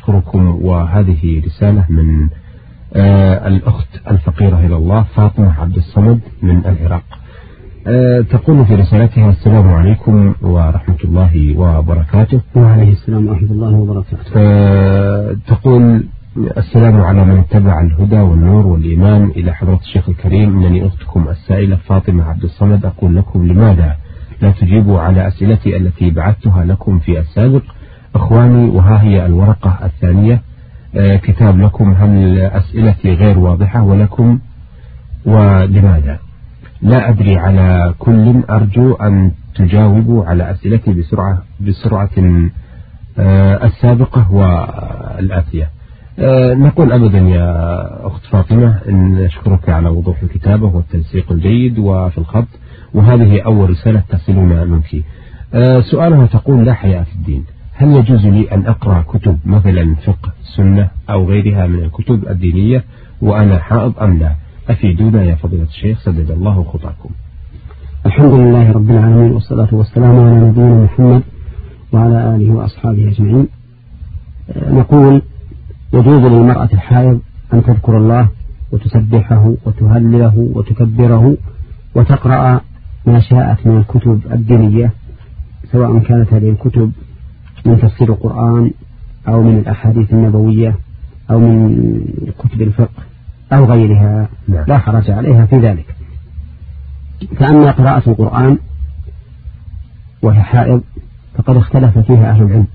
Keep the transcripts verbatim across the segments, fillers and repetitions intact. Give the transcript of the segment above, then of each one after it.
أشكركم. وهذه رسالة من آه الأخت الفقيرة إلى الله فاطمة عبد الصمد من العراق. آه تقول في رسالتها: السلام عليكم ورحمة الله وبركاته. وعليه السلام ورحمة الله وبركاته. آه تقول: السلام على من اتبع الهدى والنور والإيمان إلى حضرة الشيخ الكريم، إنني أختكم السائلة فاطمة عبد الصمد أقول لكم: لماذا لا تجيبوا على أسئلتي التي بعثتها لكم في السابق؟ أخواني، وها هي الورقة الثانية، آه كتاب لكم، هل أسئلتي غير واضحة ولكم ولماذا؟ لا أدري، على كل أرجو أن تجاوبوا على أسئلتي بسرعة بسرعة آه السابقة والآتية. أه نقول أبدا يا أخت فاطمة إن نشكرك على وضوح الكتابة والتنسيق الجيد وفي الخط، وهذه أول رسالة تصلنا منك. أه سؤالها تقول: لا حياء في الدين، هل يجوز لي أن أقرأ كتب مثلا فقه سنة أو غيرها من الكتب الدينية وأنا حائض أم لا؟ أفيدونا يا فضيلة الشيخ، سدد الله خطاكم. الحمد لله رب العالمين، والصلاة والسلام على نبينا محمد وعلى آله وأصحابه أجمعين. أه نقول: يجوز للمرأة الحائض أن تذكر الله وتسبحه وتهلله وتكبره وتقرأ ما شاءت من الكتب الدينية، سواء كانت هذه الكتب من تفسير القرآن أو من الأحاديث النبوية أو من كتب الفقه أو غيرها، لا حرج عليها في ذلك. فأما قراءة القرآن وهي حائض فقد اختلف فيها أهل العلم،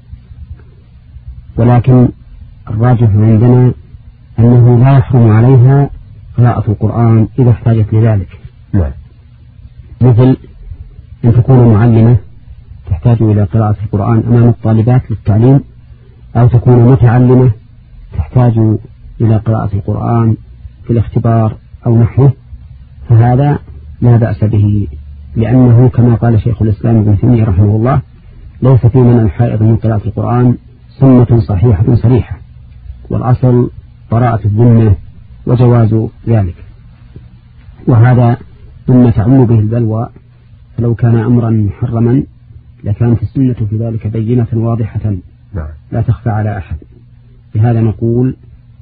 ولكن الراجح عندنا أنه لا يحرم عليها قراءة القرآن إذا احتاجت لذلك. نعم. مثل أن تكون معلمة تحتاج إلى قراءة القرآن أمام الطالبات للتعليم، أو تكون متعلمة تحتاج إلى قراءة القرآن في الاختبار أو نحوه، فهذا لا بأس به، لأنه كما قال شيخ الإسلام ابن تيمية رحمه الله: ليس في منع الحائض من قراءة القرآن سنة صحيحة صريحة، والأصل براءة الذمة وجواز ذلك، وهذا مما تعم به البلوى، فلو كان أمرا محرما لكانت السنة في ذلك بينة واضحة لا تخفى على أحد. بهذا نقول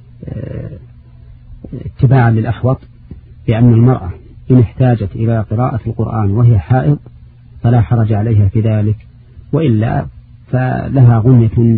اتباعا للأحوط بأن المرأة إن احتاجت إلى قراءة القرآن وهي حائض فلا حرج عليها في ذلك، وإلا فلها غنية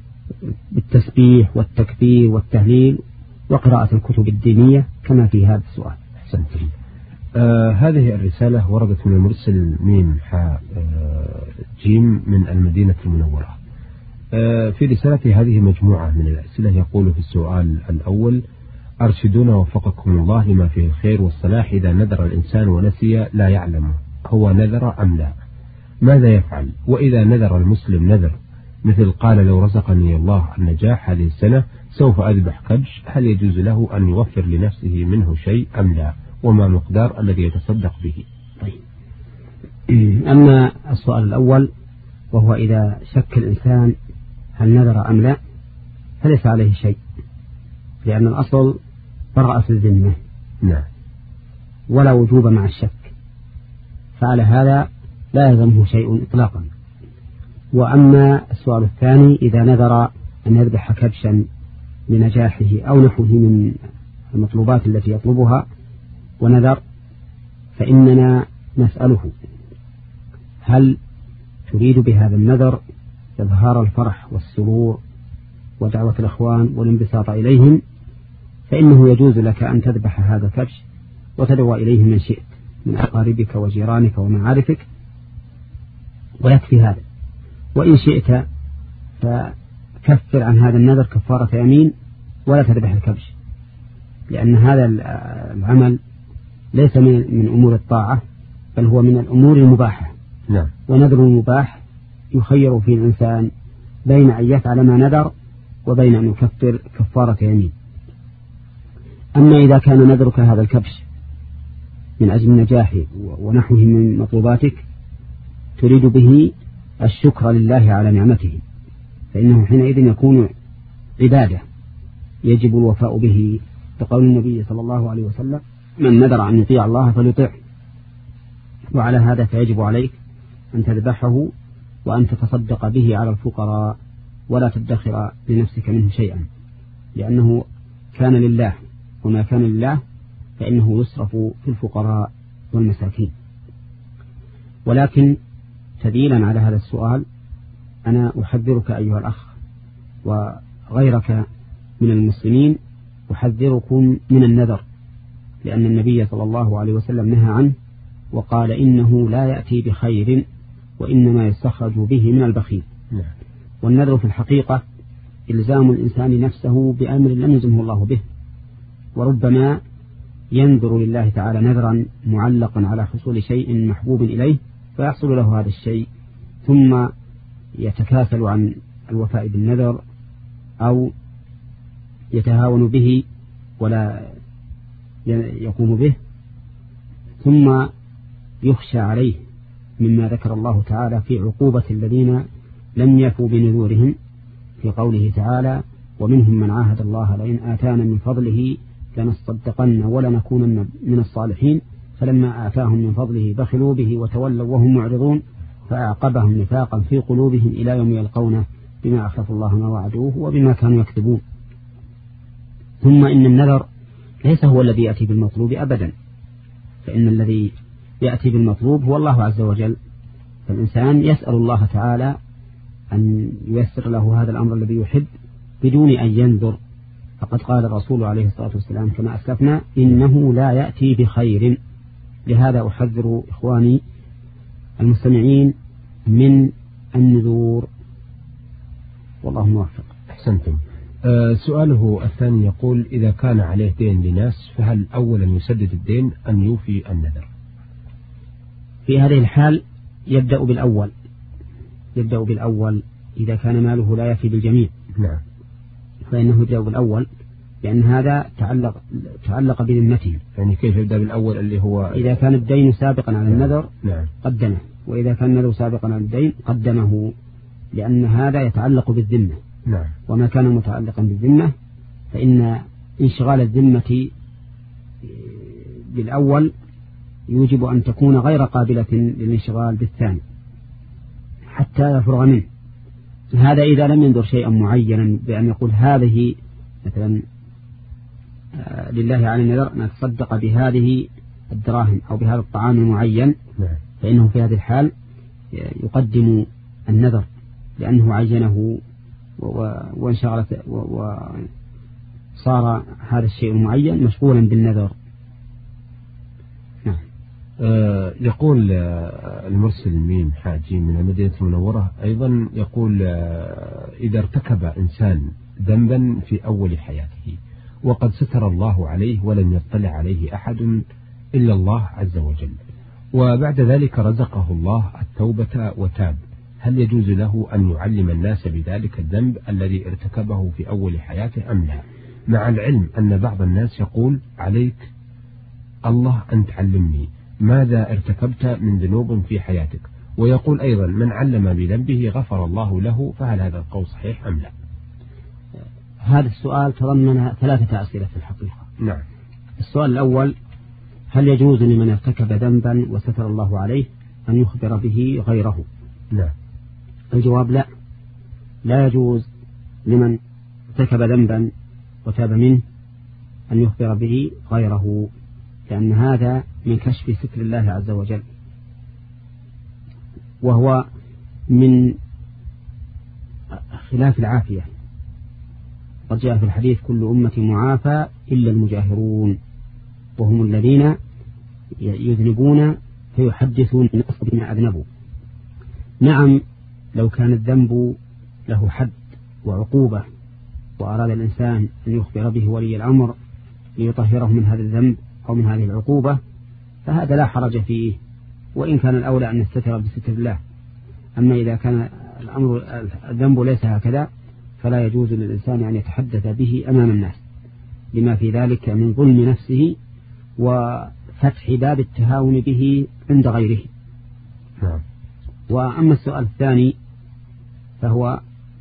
بالتسبيح والتكبير والتهليل وقراءة الكتب الدينية كما في هذا السؤال. أحسنت. آه هذه الرسالة وردت من المرسل ميم حاء آه جيم من المدينة المنورة. آه في رسالته هذه مجموعة من الأسئلة. يقول في السؤال الأول: أرشدونا وفقكم الله لما فيه الخير والصلاح، إذا نذر الإنسان ونسي لا يعلم هو نذر أم لا، ماذا يفعل؟ وإذا نذر المسلم نذر مثل قال: لو رزقني الله النجاح هذه السنة سوف أذبح كبش، هل يجوز له أن يوفر لنفسه منه شيء أم لا؟ وما مقدار الذي يتصدق به؟ طيب. أما السؤال الأول وهو إذا شك الإنسان هل نذر أم لا، فليس عليه شيء، لأن الأصل براءة الذمة. نعم. ولا وجوب مع الشك، فعلى هذا لا يلزمه شيء إطلاقا. وأما السؤال الثاني: إذا نذر أن يذبح كبشا لنجاحه أو نحوه من المطلوبات التي يطلبها ونذر، فإننا نسأله: هل تريد بهذا النذر إظهار الفرح والسرور ودعوة الأخوان والانبساط إليهم؟ فإنه يجوز لك أن تذبح هذا الكبش وتدعو إليه من شئت من أقاربك وجيرانك ومعارفك، ويكفي هذا. وإن شئت فكفر عن هذا النذر كفارة يمين ولا تذبح الكبش، لأن هذا العمل ليس من أمور الطاعة، بل هو من الأمور المباحة. نعم. ونذر المباح يخير فيه الإنسان بين أن يفعل ما نذر وبين أن يكفر كفارة يمين. أما إذا كان نذرك هذا الكبش من أجل النجاح ونحوه من مطلوباتك تريد به الشكر لله على نعمته، فإنه حينئذ يكون عبادة يجب الوفاء به، بقول النبي صلى الله عليه وسلم: من نذر أن يطيع الله فليطيعه. وعلى هذا فيجب عليك أن تذبحه وأن تتصدق به على الفقراء ولا تدخر لنفسك منه شيئا، لأنه كان لله، وما كان لله فإنه يصرف في الفقراء والمساكين. ولكن تديلا على هذا السؤال أنا أحذرك أيها الأخ وغيرك من المسلمين، أحذركم من النذر، لأن النبي صلى الله عليه وسلم نهى عنه وقال إنه لا يأتي بخير وإنما يستخرج به من البخيل. والنذر في الحقيقة إلزام الإنسان نفسه بأمر لم يلزمه الله به، وربما ينذر لله تعالى نذرا معلقا على حصول شيء محبوب إليه فيحصل له هذا الشيء، ثم يتكاسل عن الوفاء بالنذر أو يتهاون به ولا يقوم به، ثم يخشى عليه مما ذكر الله تعالى في عقوبة الذين لم يفوا بنذورهم في قوله تعالى: ومنهم من عاهد الله لئن آتانا من فضله لنصدقن ولنكونن من الصالحين فلما آتاهم من فضله بخلوا به وتولوا وهم معرضون فأعقبهم نفاقا في قلوبهم إلى يوم يلقونه بما أخلفوا الله ما وعدوه وبما كانوا يكذبون. ثم إن النذر ليس هو الذي يأتي بالمطلوب أبدا، فإن الذي يأتي بالمطلوب هو الله عز وجل، فالإنسان يسأل الله تعالى أن ييسر له هذا الأمر الذي يحب بدون أن ينذر، فقد قال الرسول عليه الصلاة والسلام كما أسلفنا: إنه لا يأتي بخير. لهذا أحذر إخواني المستمعين من النذور، والله موفق. أحسنتم. أه سؤاله الثاني يقول: إذا كان عليه دين لناس فهل أولا يسدد الدين أم يوفي النذر؟ في هذه الحال يبدأ بالأول يبدأ بالأول إذا كان ماله لا يفي بالجميع. نعم. فإنه يبدأ بالأول، لأن هذا تعلق تعلق بذمته. يعني كيف يبدأ بالأول اللي هو إذا كان الدين سابقا على النذر نعم. قدمه، وإذا كان النذر سابقا على الدين قدمه، لأن هذا يتعلق بالذمة. نعم. وما كان متعلقا بالذمة فإن انشغال الذمة بالأول يوجب أن تكون غير قابلة للانشغال بالثاني حتى يفرغ منه. هذا إذا لم ينذر شيئا معينا بأن يقول هذه مثلا لله على النذر نتصدق بهذه الدراهم أو بهذا الطعام المعين، فإنه في هذه الحال يقدم النذر لأنه عينه وانشغلت وصار هذا الشيء المعين مشغولا بالنذر. نعم. آه يقول آه المرسل ميم حاجي من المدينة المنورة أيضا يقول: آه إذا ارتكب إنسان ذنبا في أول حياته وقد ستر الله عليه ولم يطلع عليه أحد إلا الله عز وجل، وبعد ذلك رزقه الله التوبة وتاب، هل يجوز له أن يعلم الناس بذلك الذنب الذي ارتكبه في أول حياته أم لا؟ مع العلم أن بعض الناس يقول: عليك الله أن تعلمني ماذا ارتكبت من ذنوب في حياتك، ويقول أيضا: من علم بذنبه غفر الله له، فهل هذا القول صحيح أم لا؟ هذا السؤال تضمن ثلاثة أسئلة في الحقيقة. نعم. السؤال الأول: هل يجوز لمن ارتكب ذنبا وستر الله عليه أن يخبر به غيره؟ نعم. الجواب: لا، لا يجوز لمن ارتكب ذنبا وتاب منه أن يخبر به غيره، لأن هذا من كشف ستر الله عز وجل، وهو من خلاف العافية. قد جاء في الحديث: كل أمة معافى إلا المجاهرون، وهم الذين يذنبون فيحدثون الناس بما أذنبوا. نعم، لو كان الذنب له حد وعقوبة وأراد الإنسان أن يخبر به ولي الأمر ليطهره من هذا الذنب أو من هذه العقوبة فهذا لا حرج فيه، وإن كان الأولى أن يستتر بستر الله. أما إذا كان الأمر الذنب ليس هكذا فلا يجوز للإنسان أن يتحدث به أمام الناس، لما في ذلك من ظلم نفسه وفتح باب التهاون به عند غيره. نعم. وأما السؤال الثاني فهو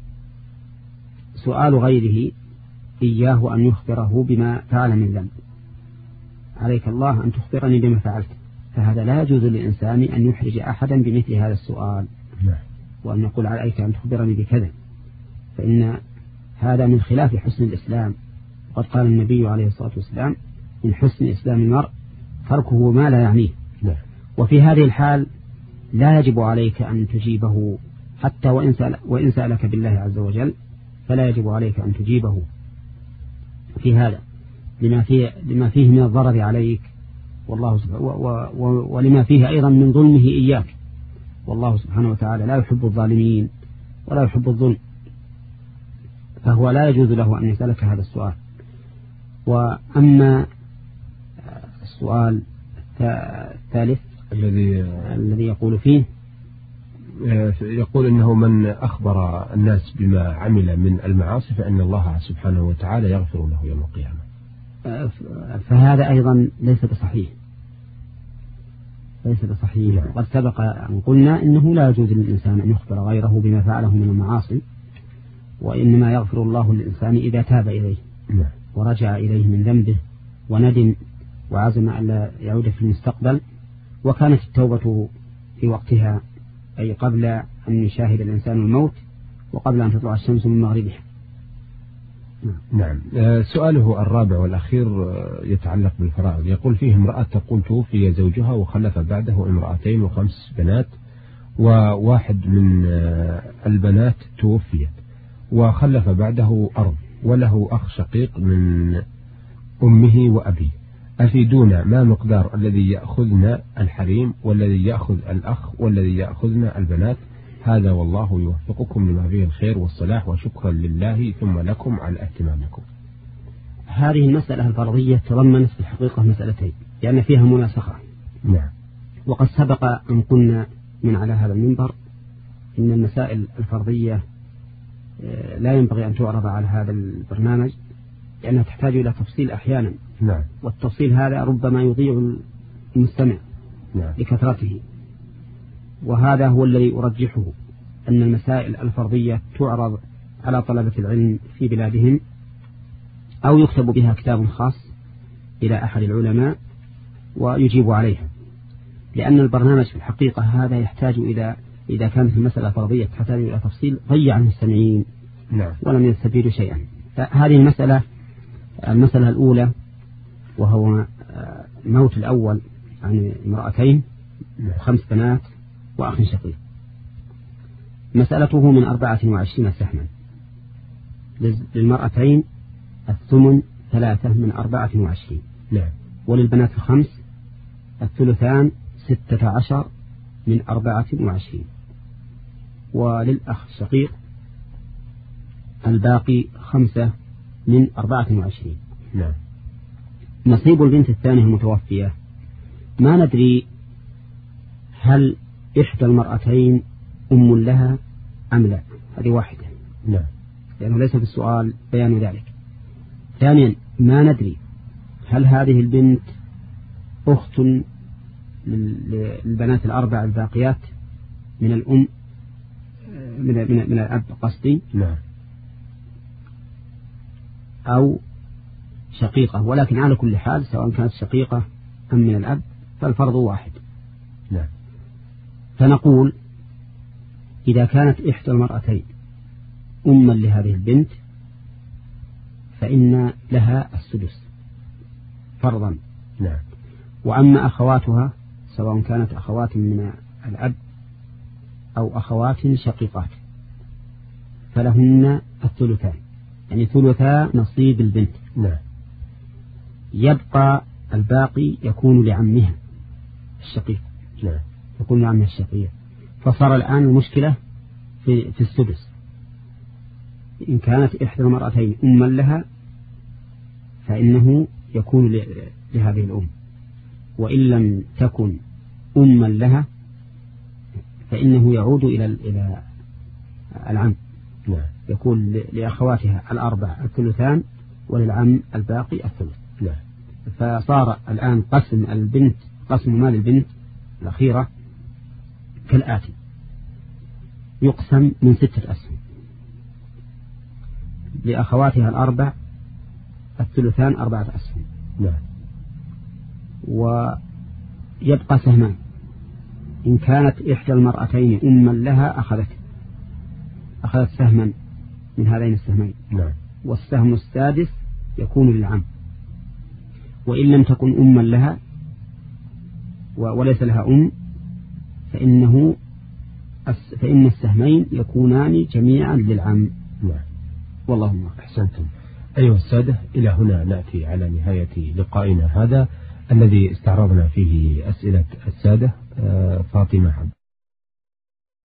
سؤال غيره إياه أن يخبره بما فعل من ذنب: عليك الله أن تخبرني بما فعلت، فهذا لا يجوز للإنسان أن يحرج أحدا بمثل هذا السؤال. نعم. وأن يقول: عليك أن تخبرني بكذا، فإن هذا من خلاف حسن الإسلام. وقد قال النبي عليه الصلاة والسلام من حسن إسلام المرء تركه ما لا يعنيه. وفي هذه الحال لا يجب عليك أن تجيبه حتى وإن, سأل وإن سألك بالله عز وجل، فلا يجب عليك أن تجيبه في هذا لما فيه, لما فيه من الضرر عليك والله سبحانه و و ولما فيه أيضا من ظلمه إياك، والله سبحانه وتعالى لا يحب الظالمين ولا يحب الظلم، فهو لا يجوز له أن يسألك هذا السؤال. وأما السؤال الثالث الذي الذي يقول فيه يقول إنه من أخبر الناس بما عمل من المعاصي فإن الله سبحانه وتعالى يغفر له يوم القيامة، فهذا أيضا ليس بصحيح ليس بصحيح وقد سبق أن قلنا إنه لا يجوز للإنسان أن يخبر غيره بما فعله من المعاصي، وإنما يغفر الله للإنسان إذا تاب إليه ورجع إليه من ذنبه وندم وعزم ألا يعود في المستقبل، وكانت التوبة في وقتها أي قبل أن يشاهد الإنسان الموت وقبل أن تطلع الشمس من مغربها. نعم. سؤاله الرابع والأخير يتعلق بالفرائض، يقول فيه امرأة تقول توفي زوجها وخلف بعده امرأتين وخمس بنات، وواحد من البنات توفيت وخلف بعده أرض، وله أخ شقيق من أمه وأبيه، أفيدونا ما مقدار الذي يأخذنا الحريم والذي يأخذ الأخ والذي يأخذنا البنات؟ هذا والله يوفقكم لما فيه الخير والصلاح، وشكرا لله ثم لكم على اهتمامكم. هذه المسألة الفرضية تضمنت في الحقيقة مسألتين لأن فيها مناسخة. نعم. وقد سبق أن قلنا من على هذا المنبر إن المسائل الفرضية لا ينبغي أن تعرض على هذا البرنامج لأنها تحتاج إلى تفصيل أحيانا. نعم. والتفصيل هذا ربما يضيع المستمع. نعم. لكثرته، وهذا هو الذي أرجحه، أن المسائل الفرضية تعرض على طلبة العلم في بلادهم أو يكتب بها كتاب خاص إلى أحد العلماء ويجيب عليها، لأن البرنامج في الحقيقة هذا يحتاج إلى إذا كانت المسألة فرضية تحتاج إلى تفصيل ضيع المستمعين. نعم. ولم يستفيدوا شيئا. هذه المسألة المسألة الأولى وهو موت الأول عن امرأتين خمس بنات وأخ شقيق، مسألته من أربعة وعشرين سهما، للمرأتين الثمن ثلاثة من أربعة وعشرين. نعم. وللبنات الخمس الثلثان ستة عشر من أربعة وعشرين، وللأخ الشقيق الباقي خمسة من أربعة وعشرين. نعم. نصيب البنت الثانية المتوفية ما ندري هل إحدى المرأتين أم لها أم لا، هذه واحدة. نعم. لأنه ليس في السؤال بيان ذلك. ثانيا ما ندري هل هذه البنت أخت للبنات الأربع الباقيات من الأم من من, من الأب قصدي. نعم. أو شقيقة، ولكن على كل حال سواء كانت شقيقة أم من الأب فالفرض واحد. نعم. فنقول إذا كانت إحدى المرأتين أما لهذه البنت فإن لها السدس فرضا. نعم. وأما أخواتها سواء كانت أخوات من الأب أو أخوات شقيقات فلهن الثلثان، يعني ثلثا نصيب البنت. نعم. يبقى الباقي يكون لعمها الشقيق. نعم. يكون لعمها الشقيق. فصار الآن المشكلة في, في السدس. إن كانت إحدى المرأتين أما لها فإنه يكون لهذه الأم، وإن لم تكن أما لها فإنه يعود إلى إلى العم. نعم. يكون لأخواتها الأربع الثلثان وللعم الباقي الثلث. نعم. فصار الآن قسم البنت قسم مال البنت الأخيرة كالآتي: يقسم من ستة أسهم، لأخواتها الأربع الثلثان أربعة أسهم. نعم. ويبقى سهمان. إن كانت إحدى المرأتين أما لها أخذت أخذت سهما من هذين السهمين. نعم. والسهم السادس يكون للعم، وإن لم تكن أما لها وليس لها أم فإنه فإن السهمين يكونان جميعا للعم. نعم. والله أعلم. أحسنتم. أيها السادة، إلى هنا نأتي على نهاية لقائنا هذا الذي استعرضنا فيه أسئلة السادة. فاطمة